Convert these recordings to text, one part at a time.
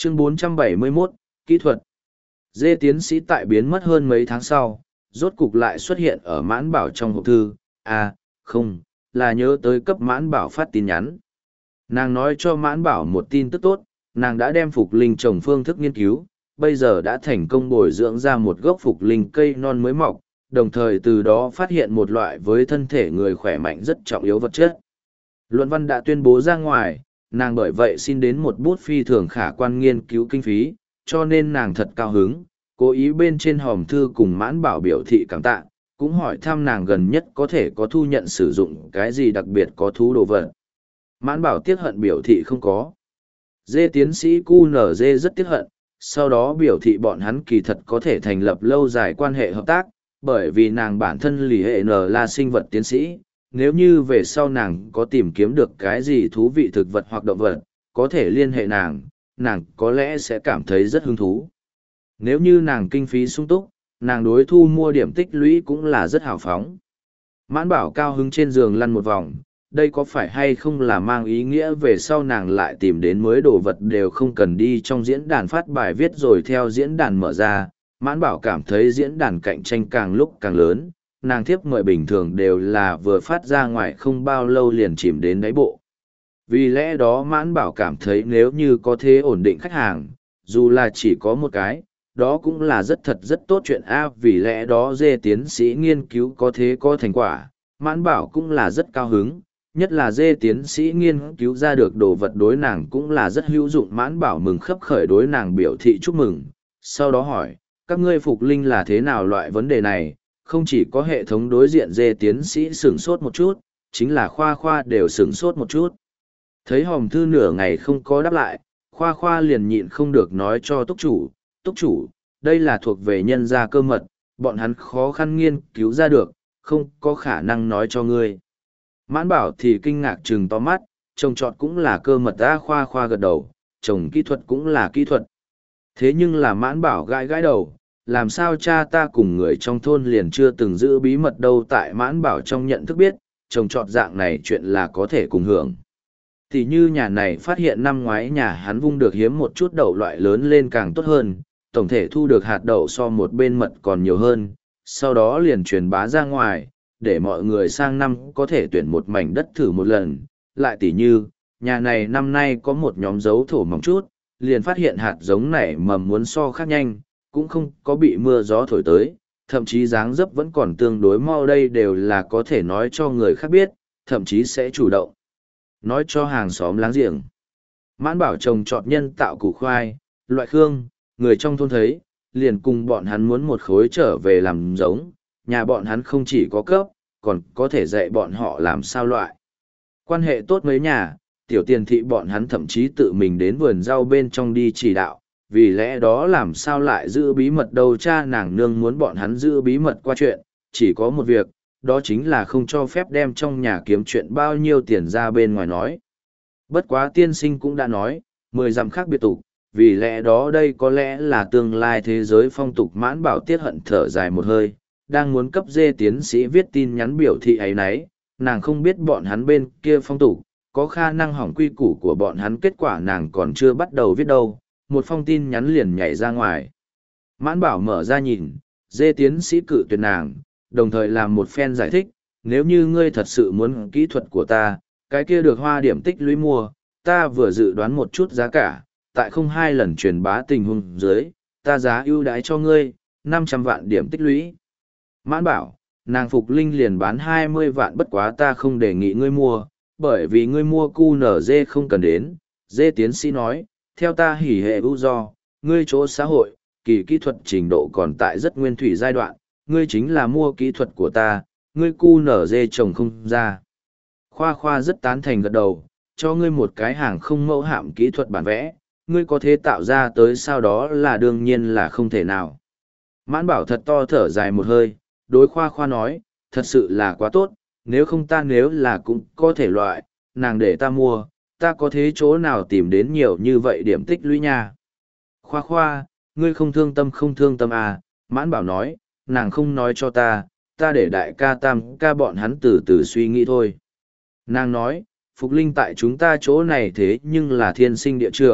Chương 471, Kỹ thuật. Dê tiến sĩ tại biến mất hơn mấy tháng sau, rốt cục lại xuất hiện ở Mãn Bảo trong hộp thư. Không, là nhớ tới cấp Mãn Bảo phát tin nhắn. Nàng nói cho Mãn Bảo một tin tức tốt, nàng đã đem phục linh trồng phương thức nghiên cứu, bây giờ đã thành công bồi dưỡng ra một gốc phục linh cây non mới mọc, đồng thời từ đó phát hiện một loại với thân thể người khỏe mạnh rất trọng yếu vật chất. Luận văn đã tuyên bố ra ngoài, nàng bởi vậy xin đến một bút phi thường khả quan nghiên cứu kinh phí, cho nên nàng thật cao hứng, cố ý bên trên hòm thư cùng Mãn Bảo biểu thị cảm tạ, cũng hỏi thăm nàng gần nhất có thể có thu nhận sử dụng cái gì đặc biệt có thú đồ vật. Mãn Bảo tiếc hận biểu thị không có. Dê tiến sĩ QNZ rất tiếc hận, sau đó biểu thị bọn hắn kỳ thật có thể thành lập lâu dài quan hệ hợp tác, bởi vì nàng bản thân lì hệ N là sinh vật tiến sĩ, nếu như về sau nàng có tìm kiếm được cái gì thú vị thực vật hoặc động vật, có thể liên hệ nàng có lẽ sẽ cảm thấy rất hứng thú. Nếu như nàng kinh phí sung túc, nàng đối thu mua điểm tích lũy cũng là rất hào phóng. Mãn Bảo cao hứng trên giường lăn một vòng, đây có phải hay không là mang ý nghĩa về sau nàng lại tìm đến mới đồ vật đều không cần đi trong diễn đàn phát bài viết rồi theo diễn đàn mở ra. Mãn Bảo cảm thấy diễn đàn cạnh tranh càng lúc càng lớn, nàng thiếp mời bình thường đều là vừa phát ra ngoài không bao lâu liền chìm đến đáy bộ. Vì lẽ đó Mãn Bảo cảm thấy nếu như có thế ổn định khách hàng, dù là chỉ có một cái, đó cũng là rất tốt chuyện vì lẽ đó Dê tiến sĩ nghiên cứu có thế có thành quả, Mãn Bảo cũng là rất cao hứng, nhất là Dê tiến sĩ nghiên cứu ra được đồ vật đối nàng cũng là rất hữu dụng. Mãn Bảo mừng khấp khởi đối nàng biểu thị chúc mừng, sau đó hỏi, các ngươi phục linh là thế nào loại vấn đề này, không chỉ có hệ thống đối diện Dê tiến sĩ sửng sốt một chút, chính là Khoa Khoa đều sửng sốt một chút. Thấy hòm thư nửa ngày không có đáp lại, Khoa Khoa liền nhịn không được nói cho túc chủ, đây là thuộc về nhân gia cơ mật, bọn hắn khó khăn nghiên cứu ra được, không có khả năng nói cho ngươi. Mãn Bảo thì kinh ngạc trừng to mắt, trồng trọt cũng là cơ mật. Khoa Khoa gật đầu, trồng kỹ thuật cũng là kỹ thuật. Thế nhưng là Mãn Bảo gãi đầu, làm sao cha ta cùng người trong thôn liền chưa từng giữ bí mật đâu. Tại Mãn Bảo trong nhận thức biết, trồng trọt dạng này chuyện là có thể cùng hưởng. Thì như nhà này phát hiện năm ngoái nhà hắn vung được hiếm một chút đậu loại lớn lên càng tốt hơn, tổng thể thu được hạt đậu so một bên mật còn nhiều hơn, sau đó liền truyền bá ra ngoài, để mọi người sang năm có thể tuyển một mảnh đất thử một lần. Lại tỉ như, nhà này năm nay có một nhóm dấu thổ mỏng chút, liền phát hiện hạt giống này mầm muốn so khác nhanh, cũng không có bị mưa gió thổi tới, thậm chí dáng dấp vẫn còn tương đối mau. Đây đều là có thể nói cho người khác biết, thậm chí sẽ chủ động nói cho hàng xóm láng giềng. Mãn Bảo trồng trọt nhân tạo củ khoai, loại khương, người trong thôn thấy, liền cùng bọn hắn muốn một khối trở về làm giống, nhà bọn hắn không chỉ có cấp, còn có thể dạy bọn họ làm sao loại. Quan hệ tốt mấy nhà, tiểu tiền thị bọn hắn thậm chí tự mình đến vườn rau bên trong đi chỉ đạo, vì lẽ đó làm sao lại giữ bí mật đâu. Cha nàng nương muốn bọn hắn giữ bí mật qua chuyện, chỉ có một việc, đó chính là không cho phép đem trong nhà kiếm chuyện bao nhiêu tiền ra bên ngoài nói. Bất quá tiên sinh cũng đã nói, 10 dặm khác biệt tục, vì lẽ đó đây có lẽ là tương lai thế giới phong tục. Mãn Bảo tiết hận thở dài một hơi, đang muốn cấp Dê tiến sĩ viết tin nhắn biểu thị ấy nấy, nàng không biết bọn hắn bên kia phong tục, có khả năng hỏng quy củ của bọn hắn. Kết quả nàng còn chưa bắt đầu viết đâu, một phong tin nhắn liền nhảy ra ngoài. Mãn Bảo mở ra nhìn, Dê tiến sĩ cự tuyệt nàng, đồng thời làm một phen giải thích, nếu như ngươi thật sự muốn kỹ thuật của ta, cái kia được hoa điểm tích lũy mua, ta vừa dự đoán một chút giá cả, tại không 2 lần truyền bá tình huống dưới, ta giá ưu đãi cho ngươi, 500 vạn điểm tích lũy. Mãn Bảo, nàng phục linh liền bán 20 vạn, bất quá ta không đề nghị ngươi mua, bởi vì ngươi mua QNZ không cần đến. Dê tiến sĩ nói, theo ta hỉ hệ ưu do, ngươi chỗ xã hội, kỹ thuật trình độ còn tại rất nguyên thủy giai đoạn, ngươi chính là mua kỹ thuật của ta, ngươi QNZ trồng không ra. Khoa Khoa rất tán thành gật đầu, cho ngươi một cái hàng không mẫu hạm kỹ thuật bản vẽ, ngươi có thể tạo ra tới sau đó là đương nhiên là không thể nào. Mãn Bảo thật to thở dài một hơi, đối Khoa Khoa nói, thật sự là quá tốt, nếu không ta nếu là cũng có thể loại, nàng để ta mua, ta có thế chỗ nào tìm đến nhiều như vậy điểm tích lũy nha. Khoa Khoa, ngươi không thương tâm à, Mãn Bảo nói, nàng không nói cho ta để đại ca tam ca bọn hắn từ từ suy nghĩ thôi. Nàng nói, phục linh tại chúng ta chỗ này thế nhưng là thiên sinh địa trường,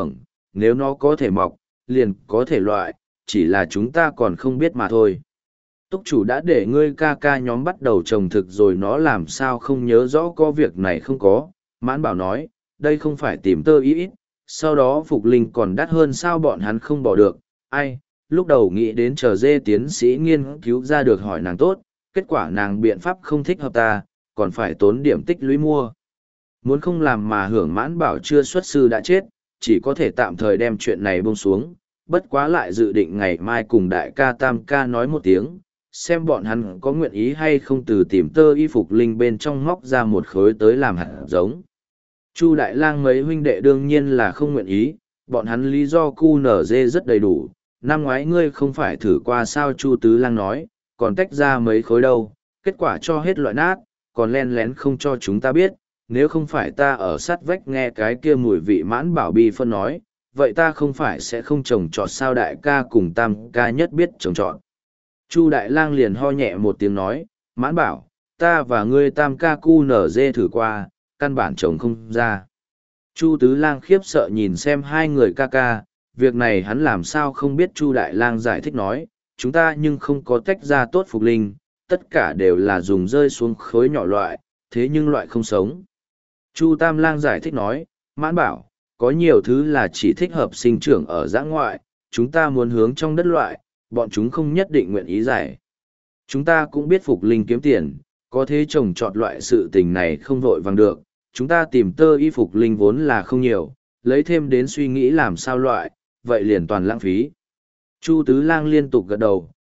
nếu nó có thể mọc, liền có thể loại, chỉ là chúng ta còn không biết mà thôi. Túc chủ đã để ngươi ca ca nhóm bắt đầu trồng thực rồi, nó làm sao không nhớ rõ có việc này không có. Mãn Bảo nói, đây không phải tìm tơ ý ít, sau đó Phục Linh còn đắt hơn, sao bọn hắn không bỏ được. Ai, lúc đầu nghĩ đến chờ Dê tiến sĩ nghiên cứu ra được hỏi nàng tốt, kết quả nàng biện pháp không thích hợp ta, còn phải tốn điểm tích lũy mua. Muốn không làm mà hưởng. Mãn Bảo chưa xuất sư đã chết, chỉ có thể tạm thời đem chuyện này buông xuống, bất quá lại dự định ngày mai cùng đại ca tam ca nói một tiếng, xem bọn hắn có nguyện ý hay không từ tìm tơ y Phục Linh bên trong móc ra một khối tới làm hạt giống. Chu Đại Lang mấy huynh đệ đương nhiên là không nguyện ý, bọn hắn lý do QNZ rất đầy đủ. Năm ngoái ngươi không phải thử qua sao? Chu Tứ Lang nói, còn tách ra mấy khối đâu, kết quả cho hết loại nát, còn len lén không cho chúng ta biết. Nếu không phải ta ở sát vách nghe cái kia mùi vị. Mãn Bảo bi phân nói, vậy ta không phải sẽ không trồng trọt sao? Đại ca cùng tam ca nhất biết trồng trọt. Chu Đại Lang liền ho nhẹ một tiếng nói, Mãn Bảo, ta và ngươi tam ca QNZ thử qua, căn bản trồng không ra. Chu Tứ Lang khiếp sợ nhìn xem hai người ca ca, việc này hắn làm sao không biết. Chu Đại Lang giải thích nói, chúng ta nhưng không có tách ra tốt Phục Linh, tất cả đều là dùng rơi xuống khối nhỏ loại, thế nhưng loại không sống. Chu Tam Lang giải thích nói, Mãn Bảo, có nhiều thứ là chỉ thích hợp sinh trưởng ở dã ngoại, chúng ta muốn hướng trong đất loại, bọn chúng không nhất định nguyện ý giải. Chúng ta cũng biết Phục Linh kiếm tiền, có thế trồng trọt loại sự tình này không vội vàng được, chúng ta tìm tơ y Phục Linh vốn là không nhiều, lấy thêm đến suy nghĩ làm sao loại, vậy liền toàn lãng phí. Chu Tứ Lang liên tục gật đầu,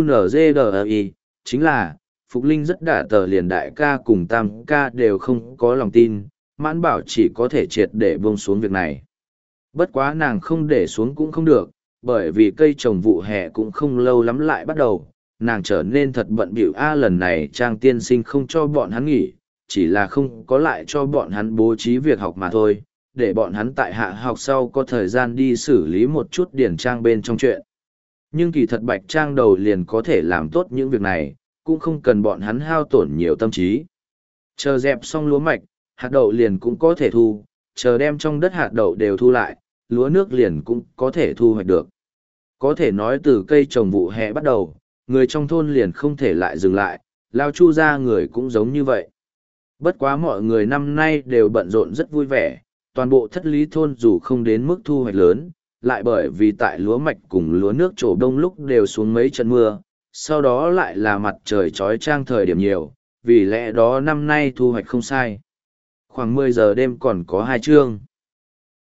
DUNZDI, chính là, Phục Linh rất đả tờ, liền đại ca cùng tam ca đều không có lòng tin. Mãn Bảo chỉ có thể triệt để buông xuống việc này. Bất quá nàng không để xuống cũng không được, bởi vì cây trồng vụ hè cũng không lâu lắm lại bắt đầu, nàng trở nên thật bận bịu. Lần này Trang tiên sinh không cho bọn hắn nghỉ, chỉ là không có lại cho bọn hắn bố trí việc học mà thôi, để bọn hắn tại hạ học sau có thời gian đi xử lý một chút điển trang bên trong chuyện. Nhưng kỳ thật Bạch Trang đầu liền có thể làm tốt những việc này, cũng không cần bọn hắn hao tổn nhiều tâm trí. Chờ dẹp xong lúa mạch, hạt đậu liền cũng có thể thu, chờ đem trong đất hạt đậu đều thu lại, lúa nước liền cũng có thể thu hoạch được. Có thể nói từ cây trồng vụ hè bắt đầu, người trong thôn liền không thể lại dừng lại, Lao Chu ra người cũng giống như vậy. Bất quá mọi người năm nay đều bận rộn rất vui vẻ, toàn bộ Thất Lý thôn dù không đến mức thu hoạch lớn, lại bởi vì tại lúa mạch cùng lúa nước trổ đông lúc đều xuống mấy trận mưa, sau đó lại là mặt trời chói chang thời điểm nhiều, vì lẽ đó năm nay thu hoạch không sai. Khoảng 10 giờ đêm còn có 2 chương.